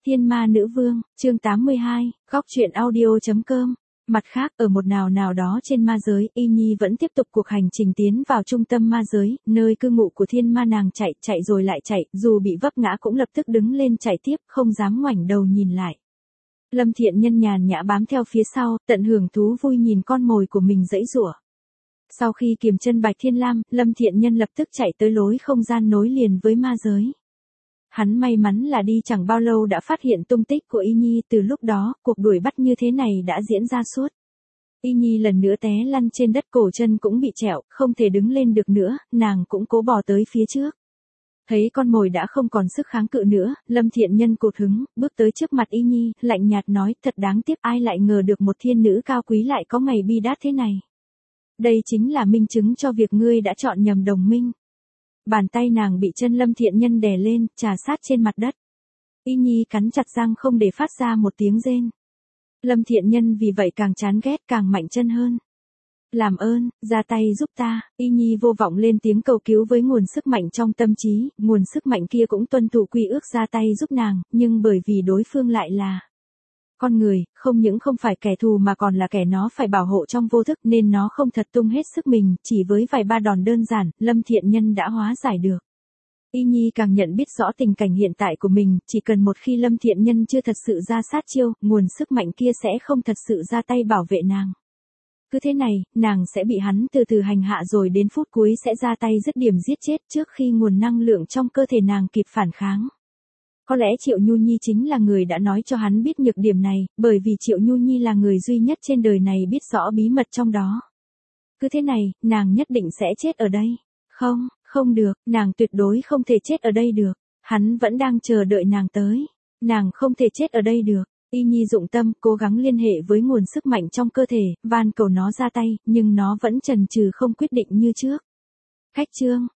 Thiên Ma Nữ Vương, chương 82, góc truyện audio.com. Mặt khác, ở một nào đó trên ma giới, Y Nhi vẫn tiếp tục cuộc hành trình tiến vào trung tâm ma giới, nơi cư ngụ của thiên ma. Nàng chạy rồi lại chạy, dù bị vấp ngã cũng lập tức đứng lên chạy tiếp, không dám ngoảnh đầu nhìn lại. Lâm Thiện Nhân nhàn nhã bám theo phía sau, tận hưởng thú vui nhìn con mồi của mình giãy giụa. Sau khi kiềm chân Bạch Thiên Lam, Lâm Thiện Nhân lập tức chạy tới lối không gian nối liền với ma giới. Hắn may mắn là đi chẳng bao lâu đã phát hiện tung tích của Y Nhi, từ lúc đó, cuộc đuổi bắt như thế này đã diễn ra suốt. Y Nhi lần nữa té lăn trên đất, cổ chân cũng bị trẹo, không thể đứng lên được nữa, nàng cũng cố bò tới phía trước. Thấy con mồi đã không còn sức kháng cự nữa, Lâm Thiện Nhân cột hứng, bước tới trước mặt Y Nhi, lạnh nhạt nói, thật đáng tiếc, ai lại ngờ được một thiên nữ cao quý lại có ngày bi đát thế này. Đây chính là minh chứng cho việc ngươi đã chọn nhầm đồng minh. Bàn tay nàng bị chân Lâm Thiện Nhân đè lên, trà sát trên mặt đất. Y Nhi cắn chặt răng không để phát ra một tiếng rên. Lâm Thiện Nhân vì vậy càng chán ghét, càng mạnh chân hơn. Làm ơn, ra tay giúp ta. Y Nhi vô vọng lên tiếng cầu cứu với nguồn sức mạnh trong tâm trí, nguồn sức mạnh kia cũng tuân thủ quy ước ra tay giúp nàng, nhưng bởi vì đối phương lại là con người, không những không phải kẻ thù mà còn là kẻ nó phải bảo hộ trong vô thức, nên nó không thật tung hết sức mình, chỉ với vài ba đòn đơn giản, Lâm Thiện Nhân đã hóa giải được. Y Nhi càng nhận biết rõ tình cảnh hiện tại của mình, chỉ cần một khi Lâm Thiện Nhân chưa thật sự ra sát chiêu, nguồn sức mạnh kia sẽ không thật sự ra tay bảo vệ nàng. Cứ thế này, nàng sẽ bị hắn từ từ hành hạ rồi đến phút cuối sẽ ra tay dứt điểm giết chết trước khi nguồn năng lượng trong cơ thể nàng kịp phản kháng. Có lẽ Triệu Nhu Nhi chính là người đã nói cho hắn biết nhược điểm này, bởi vì Triệu Nhu Nhi là người duy nhất trên đời này biết rõ bí mật trong đó. Cứ thế này, nàng nhất định sẽ chết ở đây. Không được, nàng tuyệt đối không thể chết ở đây được. Hắn vẫn đang chờ đợi nàng tới. Nàng không thể chết ở đây được. Y Nhi dụng tâm, cố gắng liên hệ với nguồn sức mạnh trong cơ thể, van cầu nó ra tay, nhưng nó vẫn chần chừ không quyết định như trước. Khách chương,